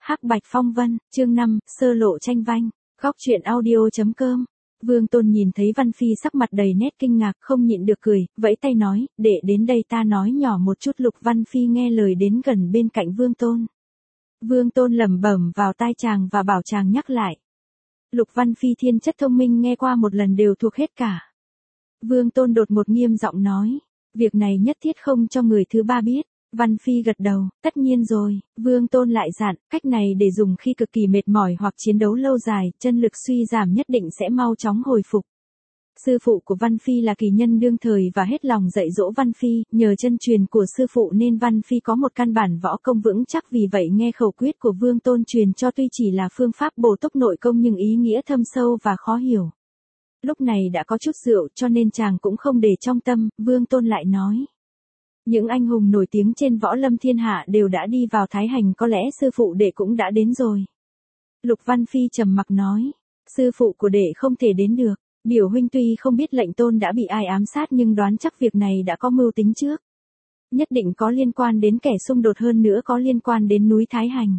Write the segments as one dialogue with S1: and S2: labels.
S1: Hắc Bạch Phong Vân, chương 5, sơ lộ tranh vanh, góc truyện audio.com. Vương Tôn nhìn thấy Văn Phi sắc mặt đầy nét kinh ngạc, không nhịn được cười, vẫy tay nói, để đến đây ta nói nhỏ một chút. Lục Văn Phi nghe lời đến gần bên cạnh Vương Tôn. Vương Tôn lẩm bẩm vào tai chàng và bảo chàng nhắc lại. Lục Văn Phi thiên chất thông minh nghe qua một lần đều thuộc hết cả. Vương Tôn đột ngột nghiêm giọng nói, việc này nhất thiết không cho người thứ ba biết. Văn Phi gật đầu, tất nhiên rồi. Vương Tôn lại dặn, cách này để dùng khi cực kỳ mệt mỏi hoặc chiến đấu lâu dài, chân lực suy giảm nhất định sẽ mau chóng hồi phục. Sư phụ của Văn Phi là kỳ nhân đương thời và hết lòng dạy dỗ Văn Phi, nhờ chân truyền của sư phụ nên Văn Phi có một căn bản võ công vững chắc, vì vậy nghe khẩu quyết của Vương Tôn truyền cho tuy chỉ là phương pháp bổ túc nội công nhưng ý nghĩa thâm sâu và khó hiểu. Lúc này đã có chút rượu cho nên chàng cũng không để trong tâm. Vương Tôn lại nói, những anh hùng nổi tiếng trên võ lâm thiên hạ đều đã đi vào Thái Hành, có lẽ sư phụ đệ cũng đã đến rồi. Lục Văn Phi trầm mặc nói, sư phụ của đệ không thể đến được. Biểu huynh tuy không biết lệnh tôn đã bị ai ám sát nhưng đoán chắc việc này đã có mưu tính trước. Nhất định có liên quan đến kẻ xung đột, hơn nữa có liên quan đến núi Thái Hành.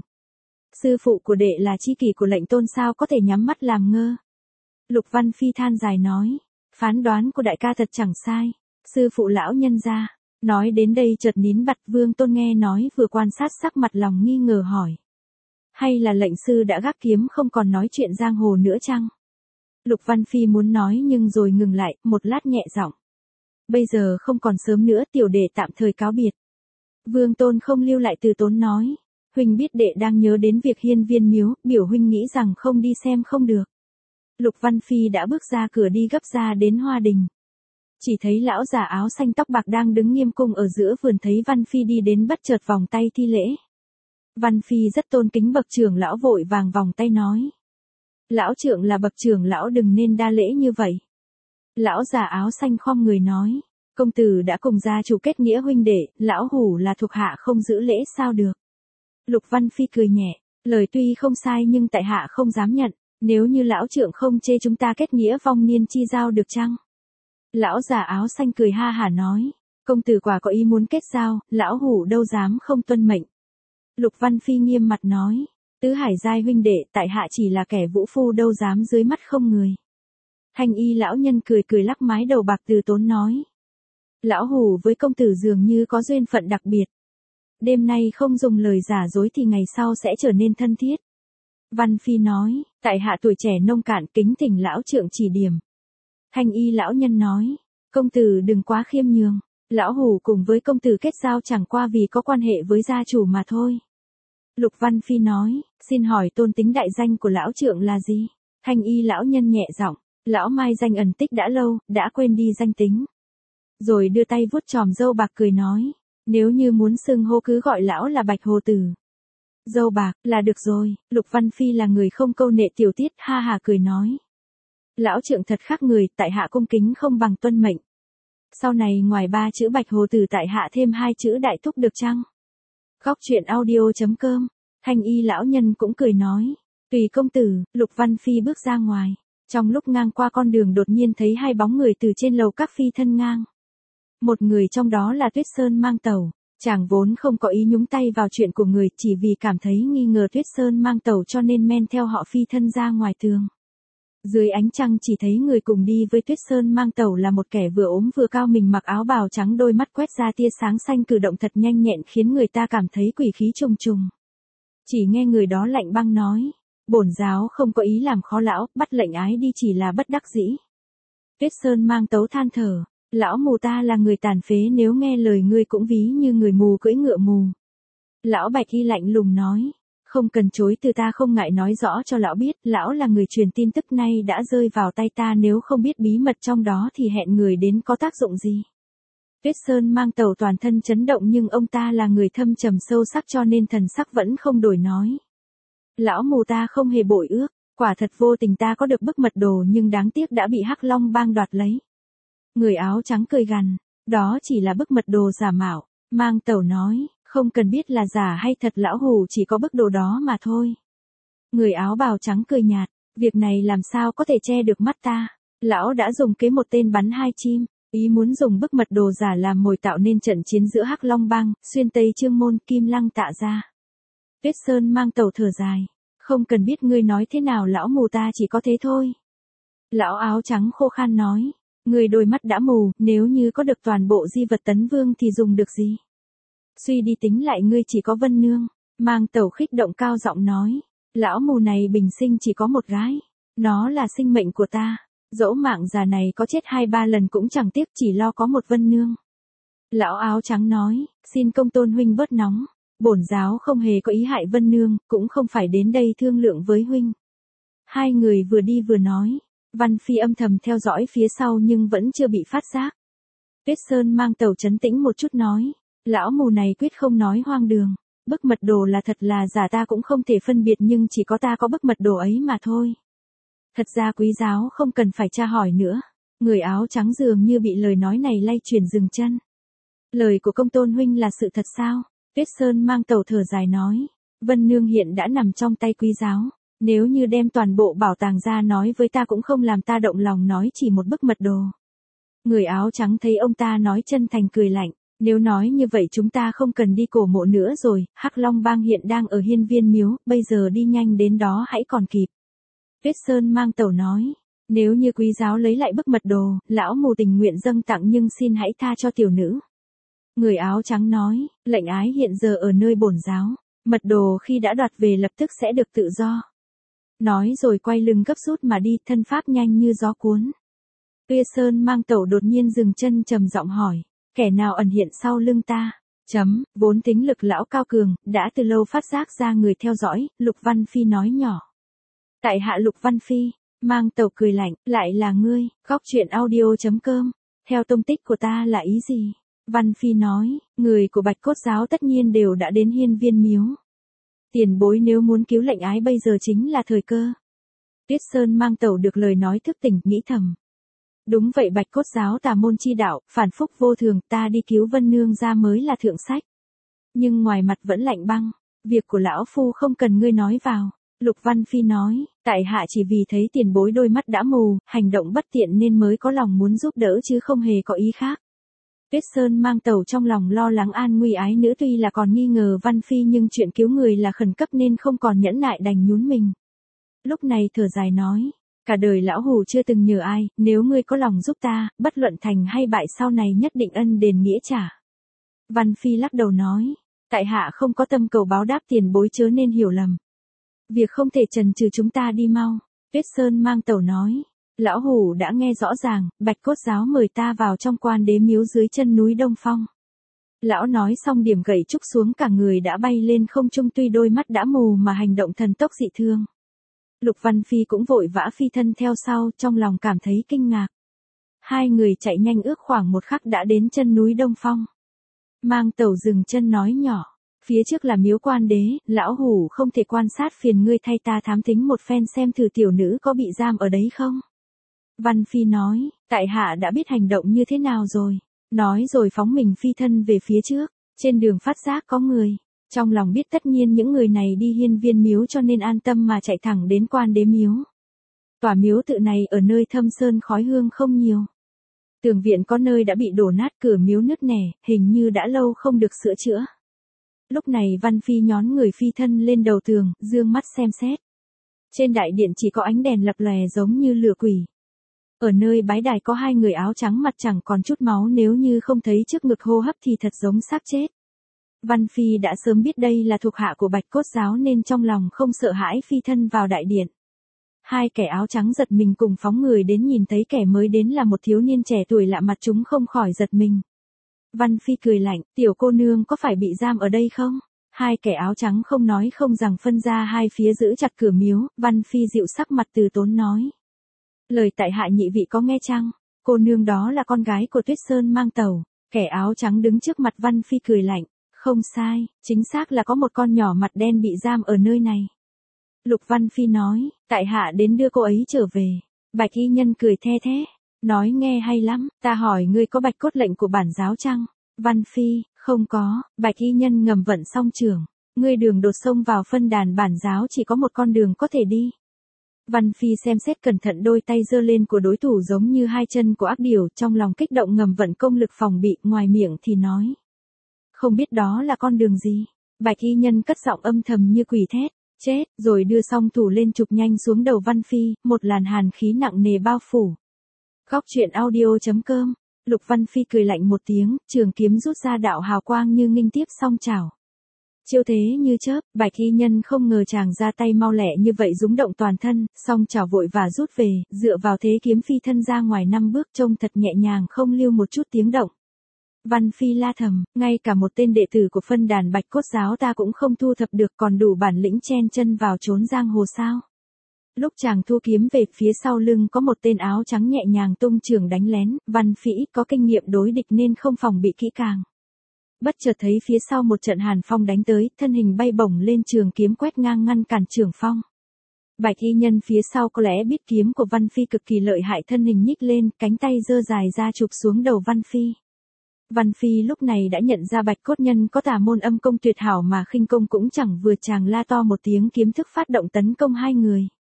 S1: Sư phụ của đệ là chi kỷ của lệnh tôn, sao có thể nhắm mắt làm ngơ. Lục Văn Phi than dài nói, phán đoán của đại ca thật chẳng sai. Sư phụ lão nhân gia. Nói đến đây chợt nín bặt. Vương Tôn nghe nói vừa quan sát sắc mặt lòng nghi ngờ hỏi, hay là lệnh sư đã gác kiếm không còn nói chuyện giang hồ nữa chăng? Lục Văn Phi muốn nói nhưng rồi ngừng lại, một lát nhẹ giọng, bây giờ không còn sớm nữa, tiểu đệ tạm thời cáo biệt. Vương Tôn không lưu lại từ tốn nói, huynh biết đệ đang nhớ đến việc hiên viên miếu, biểu huynh nghĩ rằng không đi xem không được. Lục Văn Phi đã bước ra cửa đi gấp ra đến Hoa Đình. Chỉ thấy lão già áo xanh tóc bạc đang đứng nghiêm cung ở giữa vườn, thấy Văn Phi đi đến bất chợt vòng tay thi lễ. Văn Phi rất tôn kính bậc trưởng lão, vội vàng vòng tay nói, lão trượng là bậc trưởng lão đừng nên đa lễ như vậy. Lão già áo xanh khom người nói, công tử đã cùng gia chủ kết nghĩa huynh đệ, lão hủ là thuộc hạ không giữ lễ sao được. Lục Văn Phi cười nhẹ, lời tuy không sai nhưng tại hạ không dám nhận, nếu như lão trượng không chê chúng ta kết nghĩa vong niên chi giao được chăng? Lão già áo xanh cười ha hả nói, công tử quả có ý muốn kết giao, lão hủ đâu dám không tuân mệnh. Lục Văn Phi nghiêm mặt nói, tứ hải giai huynh đệ, tại hạ chỉ là kẻ vũ phu đâu dám dưới mắt không người. Thanh y lão nhân cười cười lắc mái đầu bạc từ tốn nói, lão hủ với công tử dường như có duyên phận đặc biệt. Đêm nay không dùng lời giả dối thì ngày sau sẽ trở nên thân thiết. Văn Phi nói, tại hạ tuổi trẻ nông cạn, kính thỉnh lão trượng chỉ điểm. Thanh y lão nhân nói, công tử đừng quá khiêm nhường, lão hủ cùng với công tử kết giao chẳng qua vì có quan hệ với gia chủ mà thôi. Lục Văn Phi nói, xin hỏi tôn tính đại danh của lão trượng là gì? Thanh y lão nhân nhẹ giọng, lão mai danh ẩn tích đã lâu, đã quên đi danh tính. Rồi đưa tay vuốt chòm râu bạc cười nói, nếu như muốn xưng hô cứ gọi lão là Bạch Hồ Tử. Râu bạc là được rồi. Lục Văn Phi là người không câu nệ tiểu tiết, ha hà cười nói, lão trượng thật khác người, tại hạ cung kính không bằng tuân mệnh. Sau này ngoài 3 chữ Bạch Hồ Tử tại hạ thêm 2 chữ Đại Thúc được chăng? Góc truyện audio.com. Thanh y lão nhân cũng cười nói, tùy công tử. Lục Văn Phi bước ra ngoài. Trong lúc ngang qua con đường đột nhiên thấy 2 bóng người từ trên lầu các phi thân ngang. Một người trong đó là Tuyết Sơn Mang Tẩu. Chàng vốn không có ý nhúng tay vào chuyện của người, chỉ vì cảm thấy nghi ngờ Tuyết Sơn Mang Tẩu cho nên men theo họ phi thân ra ngoài tường. Dưới ánh trăng chỉ thấy người cùng đi với Tuyết Sơn Mang Tẩu là một kẻ vừa ốm vừa cao, mình mặc áo bào trắng, đôi mắt quét ra tia sáng xanh, cử động thật nhanh nhẹn khiến người ta cảm thấy quỷ khí trùng trùng. Chỉ nghe người đó lạnh băng nói, bổn giáo không có ý làm khó lão, bắt lệnh ái đi chỉ là bất đắc dĩ. Tuyết Sơn Mang Tấu than thở, lão mù ta là người tàn phế, nếu nghe lời ngươi cũng ví như người mù cưỡi ngựa mù. Lão Bạch Y lạnh lùng nói, không cần chối từ, ta không ngại nói rõ cho lão biết, lão là người truyền tin tức nay đã rơi vào tay ta, nếu không biết bí mật trong đó thì hẹn người đến có tác dụng gì. Tuyết Sơn Mang Tẩu toàn thân chấn động nhưng ông ta là người thâm trầm sâu sắc cho nên thần sắc vẫn không đổi nói. Lão mù ta không hề bội ước, quả thật vô tình ta có được bức mật đồ nhưng đáng tiếc đã bị Hắc Long bang đoạt lấy. Người áo trắng cười gằn, đó chỉ là bức mật đồ giả mạo. Mang Tẩu nói, không cần biết là giả hay thật, lão hủ chỉ có bức đồ đó mà thôi. Người áo bào trắng cười nhạt, việc này làm sao có thể che được mắt ta. Lão đã dùng kế một tên bắn 2 chim, ý muốn dùng bức mật đồ giả làm mồi tạo nên trận chiến giữa Hắc Long bang, Xuyên Tây Chương Môn, Kim Lăng Tạ gia. Tuyết Sơn Mang Tẩu thở dài. Không cần biết ngươi nói thế nào lão mù ta chỉ có thế thôi. Lão áo trắng khô khan nói. Ngươi đôi mắt đã mù, nếu như có được toàn bộ di vật tấn vương thì dùng được gì? Suy đi tính lại ngươi chỉ có Vân Nương. Mang Tẩu khích động cao giọng nói. Lão mù này bình sinh chỉ có một gái. Nó là sinh mệnh của ta. Dẫu mạng già này có chết 2-3 lần cũng chẳng tiếc chỉ lo có một Vân Nương. Lão áo trắng nói. Xin công tôn huynh bớt nóng. Bổn giáo không hề có ý hại Vân Nương, cũng không phải đến đây thương lượng với huynh. Hai người vừa đi vừa nói. Văn Phi âm thầm theo dõi phía sau nhưng vẫn chưa bị phát giác. Tuyết Sơn Mang Tẩu trấn tĩnh một chút nói. Lão mù này quyết không nói hoang đường. Bức mật đồ là thật là giả ta cũng không thể phân biệt nhưng chỉ có ta có bức mật đồ ấy mà thôi. Thật ra quý giáo không cần phải tra hỏi nữa. Người áo trắng dường như bị lời nói này lay chuyển dừng chân. Lời của công tôn huynh là sự thật sao? Tuyết Sơn Mang Tẩu thở dài nói. Vân Nương hiện đã nằm trong tay quý giáo. Nếu như đem toàn bộ bảo tàng ra nói với ta cũng không làm ta động lòng nói chỉ một bức mật đồ. Người áo trắng thấy ông ta nói chân thành cười lạnh. Nếu nói như vậy chúng ta không cần đi cổ mộ nữa rồi, Hắc Long Bang hiện đang ở Hiên Viên Miếu, bây giờ đi nhanh đến đó hãy còn kịp. Tuyết Sơn Mang Tẩu nói. Nếu như quý giáo lấy lại bức mật đồ, lão mù tình nguyện dâng tặng nhưng xin hãy tha cho tiểu nữ. Người áo trắng nói, lệnh ái hiện giờ ở nơi bổn giáo, mật đồ khi đã đoạt về lập tức sẽ được tự do. Nói rồi quay lưng gấp rút mà đi, thân pháp nhanh như gió cuốn. Tuyết Sơn Mang Tẩu đột nhiên dừng chân trầm giọng hỏi, kẻ nào ẩn hiện sau lưng ta? Vốn tính lực lão cao cường, đã từ lâu phát giác ra người theo dõi, Lục Văn Phi nói nhỏ. Tại hạ Lục Văn Phi. Mang Tẩu cười lạnh, lại là ngươi, góc truyện audio.com. Theo tông tích của ta là ý gì? Văn Phi nói, người của Bạch Cốt giáo tất nhiên đều đã đến Hiên Viên Miếu. Tiền bối nếu muốn cứu lệnh ái bây giờ chính là thời cơ. Tuyết Sơn Mang Tẩu được lời nói thức tỉnh, nghĩ thầm. Đúng vậy, Bạch Cốt giáo tà môn chi đạo, phản phúc vô thường, ta đi cứu Vân Nương ra mới là thượng sách. Nhưng ngoài mặt vẫn lạnh băng, việc của lão phu không cần ngươi nói vào. Lục Văn Phi nói, tại hạ chỉ vì thấy tiền bối đôi mắt đã mù, hành động bất tiện nên mới có lòng muốn giúp đỡ chứ không hề có ý khác. Tuyết Sơn Mang Tẩu trong lòng lo lắng an nguy ái nữ, tuy là còn nghi ngờ Văn Phi nhưng chuyện cứu người là khẩn cấp nên không còn nhẫn nại đành nhún mình. Lúc này thở dài nói, cả đời lão hủ chưa từng nhờ ai, nếu ngươi có lòng giúp ta, bất luận thành hay bại sau này nhất định ân đền nghĩa trả. Văn Phi lắc đầu nói, tại hạ không có tâm cầu báo đáp, tiền bối chớ nên hiểu lầm. Việc không thể chần chừ, chúng ta đi mau. Tuyết Sơn Mang Tẩu nói, lão hủ đã nghe rõ ràng, Bạch Cốt giáo mời ta vào trong Quan Đế miếu dưới chân núi Đông Phong. Lão nói xong điểm gậy trúc xuống, cả người đã bay lên không trung, tuy đôi mắt đã mù mà hành động thần tốc dị thương. Lục Văn Phi cũng vội vã phi thân theo sau, trong lòng cảm thấy kinh ngạc. Hai người chạy nhanh ước khoảng một khắc đã đến chân núi Đông Phong. Mang Tẩu dừng chân nói nhỏ, phía trước là miếu Quan Đế, lão hủ không thể quan sát, phiền ngươi thay ta thám thính một phen xem thử tiểu nữ có bị giam ở đấy không. Văn Phi nói, tại hạ đã biết hành động như thế nào rồi. Nói rồi phóng mình phi thân về phía trước. Trên đường phát giác có người. Trong lòng biết tất nhiên những người này đi Hiên Viên Miếu cho nên an tâm mà chạy thẳng đến Quan Đế miếu. Tòa miếu tự này ở nơi thâm sơn khói hương không nhiều. Tường viện có nơi đã bị đổ nát, cửa miếu nứt nẻ, hình như đã lâu không được sửa chữa. Lúc này Văn Phi nhón người phi thân lên đầu tường, dương mắt xem xét. Trên đại điện chỉ có ánh đèn lập lòe giống như lửa quỷ. Ở nơi bái đài có hai người áo trắng mặt chẳng còn chút máu, nếu như không thấy trước ngực hô hấp thì thật giống xác chết. Văn Phi đã sớm biết đây là thuộc hạ của Bạch Cốt giáo nên trong lòng không sợ hãi phi thân vào đại điện. Hai kẻ áo trắng giật mình cùng phóng người đến, nhìn thấy kẻ mới đến là một thiếu niên trẻ tuổi lạ mặt, chúng không khỏi giật mình. Văn Phi cười lạnh, tiểu cô nương có phải bị giam ở đây không? Hai kẻ áo trắng không nói không rằng phân ra hai phía giữ chặt cửa miếu. Văn Phi dịu sắc mặt từ tốn nói. Lời tại hạ nhị vị có nghe chăng? Cô nương đó là con gái của Tuyết Sơn Mang Tẩu. Kẻ áo trắng đứng trước mặt Văn Phi cười lạnh. Không sai, chính xác là có một con nhỏ mặt đen bị giam ở nơi này. Lục Văn Phi nói, tại hạ đến đưa cô ấy trở về. Bạch y nhân cười the thế. Nói nghe hay lắm, ta hỏi ngươi có bạch cốt lệnh của bản giáo chăng? Văn Phi, không có. Bạch y nhân ngầm vận song trường. Ngươi đường đột xông vào phân đàn bản giáo chỉ có một con đường có thể đi. Văn Phi xem xét cẩn thận đôi tay giơ lên của đối thủ giống như hai chân của ác điểu, trong lòng kích động ngầm vận công lực phòng bị, ngoài miệng thì nói. Không biết đó là con đường gì? Bạch y nhân cất giọng âm thầm như quỷ thét, chết, rồi đưa song thủ lên chụp nhanh xuống đầu Văn Phi, một làn hàn khí nặng nề bao phủ. Góc truyện audio.com. Lục Văn Phi cười lạnh một tiếng, trường kiếm rút ra đạo hào quang như nghênh tiếp song chảo. Chiêu thế như chớp, Bạch y nhân không ngờ chàng ra tay mau lẹ như vậy, rúng động toàn thân, song chảo vội và rút về, dựa vào thế kiếm phi thân ra ngoài 5 bước, trông thật nhẹ nhàng không lưu một chút tiếng động. Văn Phi la thầm, ngay cả một tên đệ tử của phân đàn Bạch Cốt giáo ta cũng không thu thập được, còn đủ bản lĩnh chen chân vào trốn giang hồ sao? Lúc chàng thu kiếm về, phía sau lưng có một tên áo trắng nhẹ nhàng tung trường đánh lén, Văn Phi ít có kinh nghiệm đối địch nên không phòng bị kỹ càng. Bất chợt thấy phía sau một trận hàn phong đánh tới, thân hình bay bổng lên, trường kiếm quét ngang ngăn cản trường phong. Bạch y nhân phía sau có lẽ biết kiếm của Văn Phi cực kỳ lợi hại, thân hình nhích lên, cánh tay giơ dài ra chụp xuống đầu Văn Phi. Văn Phi lúc này đã nhận ra Bạch Cốt nhân có tà môn âm công tuyệt hảo mà khinh công cũng chẳng vừa, chàng la to một tiếng, kiếm thức phát động tấn công hai người.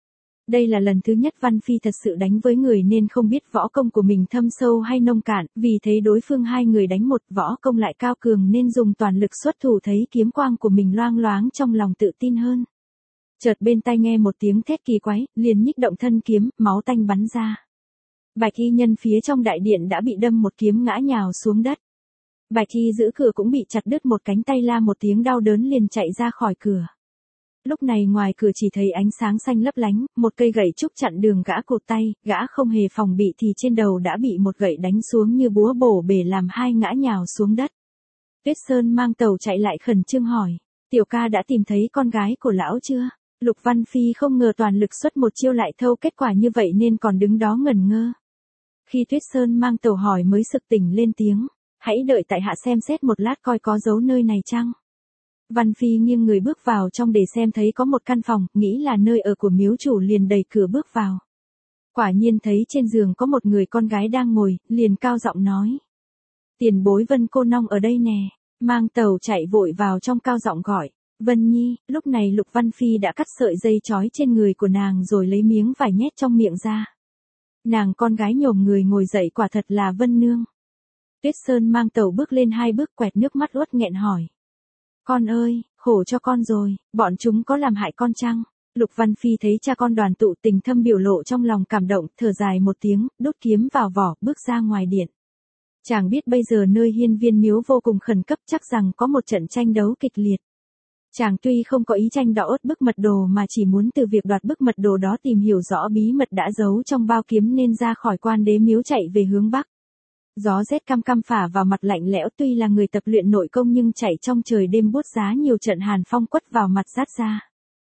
S1: Đây là lần thứ nhất Văn Phi thật sự đánh với người nên không biết võ công của mình thâm sâu hay nông cạn, vì thấy đối phương hai người đánh một võ công lại cao cường nên dùng toàn lực xuất thủ, thấy kiếm quang của mình loang loáng trong lòng tự tin hơn. Chợt bên tai nghe một tiếng thét kỳ quái, liền nhích động thân kiếm, máu tanh bắn ra. Bạch y nhân phía trong đại điện đã bị đâm một kiếm ngã nhào xuống đất. Bạch y giữ cửa cũng bị chặt đứt một cánh tay, la một tiếng đau đớn liền chạy ra khỏi cửa. Lúc này ngoài cửa chỉ thấy ánh sáng xanh lấp lánh, một cây gậy trúc chặn đường gã cụt tay, gã không hề phòng bị thì trên đầu đã bị một gậy đánh xuống như búa bổ bể, làm hai ngã nhào xuống đất. Tuyết Sơn mang tàu chạy lại khẩn trương hỏi, tiểu ca đã tìm thấy con gái của lão chưa? Lục Văn Phi không ngờ toàn lực xuất một chiêu lại thâu kết quả như vậy nên còn đứng đó ngẩn ngơ. Khi Tuyết Sơn mang tàu hỏi mới sực tỉnh lên tiếng, hãy đợi tại hạ xem xét một lát coi có dấu nơi này chăng. Văn Phi nghiêng người bước vào trong để xem, thấy có một căn phòng, nghĩ là nơi ở của miếu chủ liền đẩy cửa bước vào. Quả nhiên thấy trên giường có một người con gái đang ngồi, liền cao giọng nói. Tiền bối Vân cô nong ở đây nè. Mang tàu chạy vội vào trong cao giọng gọi, Vân Nhi. Lúc này Lục Văn Phi đã cắt sợi dây trói trên người của nàng rồi lấy miếng vải nhét trong miệng ra. Nàng con gái nhổm người ngồi dậy, quả thật là Vân nương. Tuyết Sơn mang tàu bước lên 2 bước, quẹt nước mắt uất nghẹn hỏi. Con ơi, khổ cho con rồi, bọn chúng có làm hại con chăng? Lục Văn Phi thấy cha con đoàn tụ, tình thâm biểu lộ trong lòng, cảm động, thở dài một tiếng, đút kiếm vào vỏ, bước ra ngoài điện. Chàng biết bây giờ nơi hiên viên miếu vô cùng khẩn cấp, chắc rằng có một trận tranh đấu kịch liệt. Chàng tuy không có ý tranh đoạt bức mật đồ mà chỉ muốn từ việc đoạt bức mật đồ đó tìm hiểu rõ bí mật đã giấu trong bao kiếm nên ra khỏi Quan Đế miếu chạy về hướng bắc. Gió rét căm căm phả vào mặt lạnh lẽo, tuy là người tập luyện nội công nhưng chạy trong trời đêm buốt giá, nhiều trận hàn phong quất vào mặt rát ra.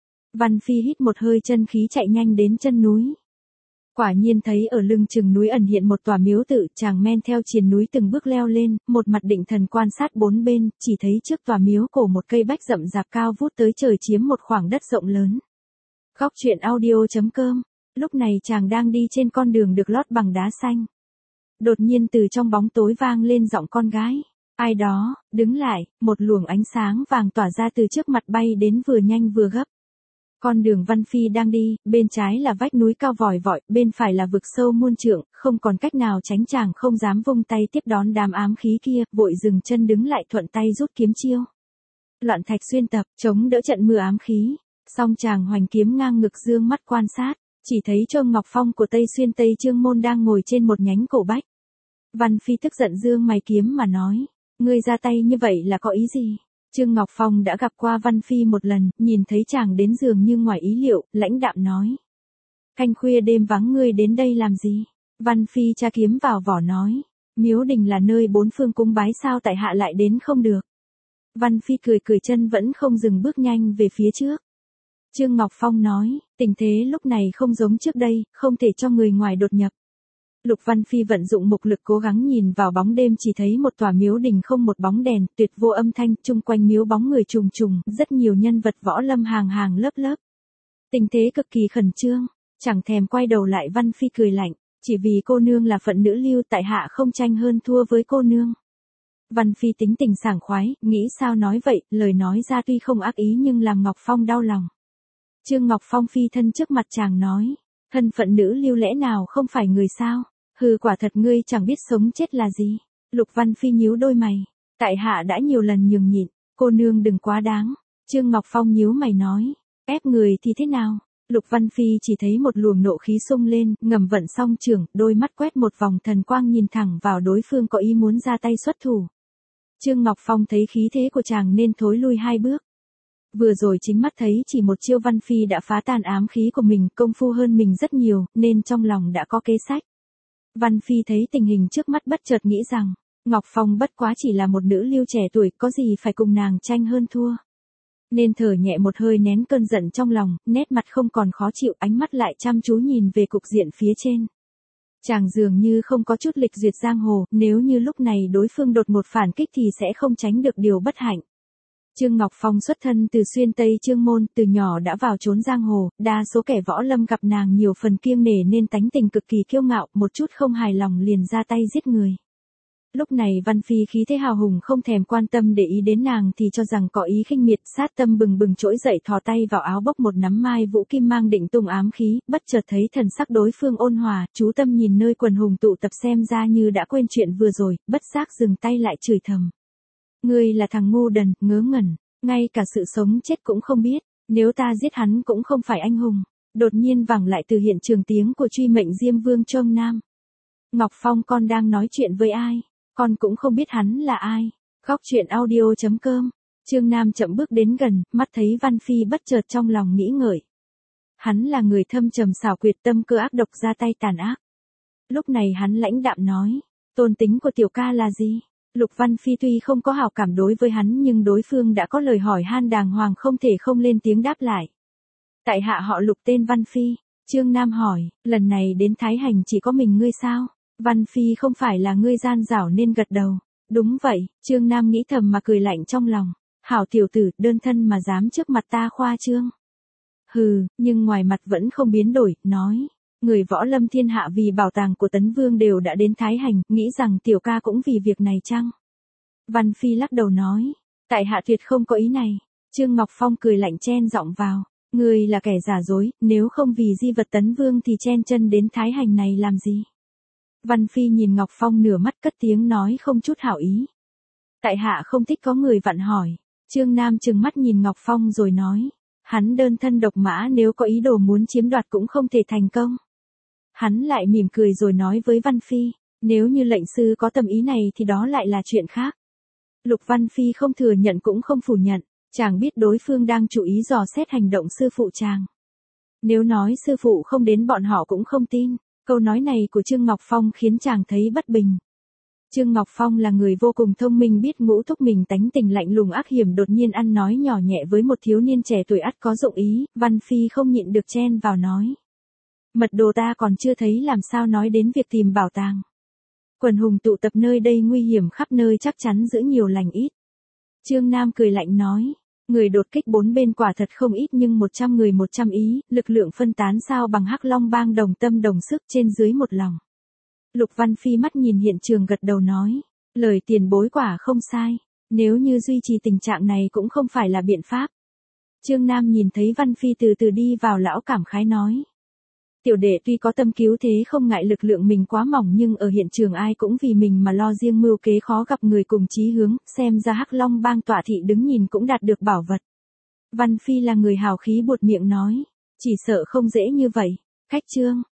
S1: Văn Phi hít một hơi chân khí, chạy nhanh đến chân núi. Quả nhiên thấy ở lưng chừng núi ẩn hiện một tòa miếu tự, chàng men theo triền núi từng bước leo lên, một mặt định thần quan sát bốn bên, chỉ thấy trước tòa miếu cổ một cây bách rậm rạp cao vút tới trời, chiếm một khoảng đất rộng lớn. Góc truyện audio.com. Lúc này chàng đang đi trên con đường được lót bằng đá xanh. Đột nhiên từ trong bóng tối vang lên giọng con gái. Ai đó, đứng lại. Một luồng ánh sáng vàng tỏa ra từ trước mặt, bay đến vừa nhanh vừa gấp. Con đường Văn Phi đang đi, bên trái là vách núi cao vòi vọi, bên phải là vực sâu muôn trượng, không còn cách nào tránh, chàng không dám vung tay tiếp đón đám ám khí kia, vội dừng chân đứng lại, thuận tay rút kiếm chiêu. Loạn thạch xuyên tập, chống đỡ trận mưa ám khí. Song chàng hoành kiếm ngang ngực, dương mắt quan sát, chỉ thấy Trương Ngọc Phong của Tây Xuyên Tây Trương Môn đang ngồi trên một nhánh cổ bách. Văn Phi tức giận dương mày kiếm mà nói, ngươi ra tay như vậy là có ý gì? Trương Ngọc Phong đã gặp qua Văn Phi một lần, nhìn thấy chàng đến dường như ngoài ý liệu, lãnh đạm nói. Canh khuya đêm vắng ngươi đến đây làm gì? Văn Phi tra kiếm vào vỏ nói, miếu đình là nơi bốn phương cúng bái, sao tại hạ lại đến không được? Văn Phi cười cười, chân vẫn không dừng, bước nhanh về phía trước. Trương Ngọc Phong nói, tình thế lúc này không giống trước đây, không thể cho người ngoài đột nhập. Lục Văn Phi vận dụng mục lực cố gắng nhìn vào bóng đêm, chỉ thấy một tòa miếu đình không một bóng đèn, tuyệt vô âm thanh, chung quanh miếu bóng người trùng trùng, rất nhiều nhân vật võ lâm hàng hàng lớp lớp. Tình thế cực kỳ khẩn trương, chẳng thèm quay đầu lại, Văn Phi cười lạnh, chỉ vì cô nương là phận nữ lưu, tại hạ không tranh hơn thua với cô nương. Văn Phi tính tình sảng khoái, nghĩ sao nói vậy, lời nói ra tuy không ác ý nhưng làm Ngọc Phong đau lòng. Trương Ngọc Phong phi thân trước mặt chàng nói, thân phận nữ lưu lẽ nào không phải người sao? Hừ, quả thật ngươi chẳng biết sống chết là gì. Lục Văn Phi nhíu đôi mày, tại hạ đã nhiều lần nhường nhịn, Cô nương đừng quá đáng. Trương Ngọc Phong nhíu mày nói. Ép người thì thế nào? Lục Văn Phi chỉ thấy một luồng nộ khí xông lên, ngầm vận song trưởng, đôi mắt quét một vòng thần quang nhìn thẳng vào đối phương có ý muốn ra tay xuất thủ. Trương Ngọc Phong thấy khí thế của chàng nên thối lui 2 bước. Vừa rồi chính mắt thấy chỉ một chiêu Văn Phi đã phá tan ám khí của mình, công phu hơn mình rất nhiều, nên trong lòng đã có kế sách. Văn Phi thấy tình hình trước mắt bất chợt nghĩ rằng, Ngọc Phong bất quá chỉ là một nữ lưu trẻ tuổi, có gì phải cùng nàng tranh hơn thua. Nên thở nhẹ một hơi nén cơn giận trong lòng, nét mặt không còn khó chịu, ánh mắt lại chăm chú nhìn về cục diện phía trên. Chàng dường như không có chút lịch duyệt giang hồ, nếu như lúc này đối phương đột một phản kích thì sẽ không tránh được điều bất hạnh. Trương Ngọc Phong xuất thân từ xuyên Tây Chương Môn, từ nhỏ đã vào trốn giang hồ, đa số kẻ võ lâm gặp nàng nhiều phần kiêng nể nên tánh tình cực kỳ kiêu ngạo, một chút không hài lòng liền ra tay giết người. Lúc này Văn Phi khí thế hào hùng không thèm quan tâm để ý đến nàng thì cho rằng có ý khinh miệt, sát tâm bừng bừng trỗi dậy thò tay vào áo bốc một nắm mai vũ kim mang định tung ám khí, bất chợt thấy thần sắc đối phương ôn hòa, chú tâm nhìn nơi quần hùng tụ tập xem ra như đã quên chuyện vừa rồi, bất giác dừng tay lại chửi thầm. Ngươi là thằng ngu đần, ngớ ngẩn, ngay cả sự sống chết cũng không biết, nếu ta giết hắn cũng không phải anh hùng. Đột nhiên vẳng lại từ hiện trường tiếng của truy mệnh Diêm Vương Trông Nam. Ngọc Phong, con đang nói chuyện với ai? Con cũng không biết hắn là ai. Góc truyện audio.com. Trương Nam chậm bước đến gần, mắt thấy Văn Phi bất chợt trong lòng nghĩ ngợi. Hắn là người thâm trầm xảo quyệt, tâm cơ ác độc, ra tay tàn ác. Lúc này hắn lãnh đạm nói, tôn tính của tiểu ca là gì? Lục Văn Phi tuy không có hảo cảm đối với hắn nhưng đối phương đã có lời hỏi han đàng hoàng, không thể không lên tiếng đáp lại. Tại hạ họ Lục, tên Văn Phi. Trương Nam hỏi, lần này đến Thái Hành chỉ có mình ngươi sao? Văn Phi không phải là ngươi gian dảo nên gật đầu. Đúng vậy, Trương Nam nghĩ thầm mà cười lạnh trong lòng. Hảo tiểu tử, đơn thân mà dám trước mặt ta khoa trương. Hừ, nhưng ngoài mặt vẫn không biến đổi, nói. Người võ lâm thiên hạ vì bảo tàng của Tấn Vương đều đã đến Thái Hành, nghĩ rằng tiểu ca cũng vì việc này chăng? Văn Phi lắc đầu nói. Tại hạ tuyệt không có ý này. Trương Ngọc Phong cười lạnh chen giọng vào. Ngươi là kẻ giả dối, nếu không vì di vật Tấn Vương thì chen chân đến Thái Hành này làm gì? Văn Phi nhìn Ngọc Phong nửa mắt cất tiếng nói không chút hảo ý. Tại hạ không thích có người vặn hỏi. Trương Nam trừng mắt nhìn Ngọc Phong rồi nói. Hắn đơn thân độc mã, nếu có ý đồ muốn chiếm đoạt cũng không thể thành công. Hắn lại mỉm cười rồi nói với Văn Phi. Nếu như lệnh sư có tâm ý này thì đó lại là chuyện khác. Lục Văn Phi không thừa nhận cũng không phủ nhận. Chàng biết đối phương đang chú ý dò xét hành động sư phụ chàng. Nếu nói sư phụ không đến bọn họ cũng không tin. Câu nói này của Trương Ngọc Phong khiến chàng thấy bất bình. Trương Ngọc Phong là người vô cùng thông minh, biết ngũ thúc mình tánh tình lạnh lùng ác hiểm, đột nhiên ăn nói nhỏ nhẹ với một thiếu niên trẻ tuổi ắt có dụng ý. Văn Phi không nhịn được chen vào nói. Mật đồ ta còn chưa thấy, làm sao nói đến việc tìm bảo tàng. Quần hùng tụ tập nơi đây nguy hiểm khắp nơi, chắc chắn giữ nhiều lành ít. Trương Nam cười lạnh nói. Người đột kích bốn bên quả thật không ít nhưng 100 người 100 ý, lực lượng phân tán sao bằng Hắc Long bang đồng tâm đồng sức, trên dưới một lòng. Lục Văn Phi mắt nhìn hiện trường gật đầu nói. Lời tiền bối quả không sai. Nếu như duy trì tình trạng này cũng không phải là biện pháp. Trương Nam nhìn thấy Văn Phi từ từ đi vào, lão cảm khái nói. Tiểu đệ tuy có tâm cứu thế không ngại lực lượng mình quá mỏng nhưng ở hiện trường ai cũng vì mình mà lo riêng, mưu kế khó gặp người cùng chí hướng, xem ra Hắc Long bang tọa thị đứng nhìn cũng đạt được bảo vật. Văn Phi là người hào khí buột miệng nói, chỉ sợ không dễ như vậy. Khách Trương,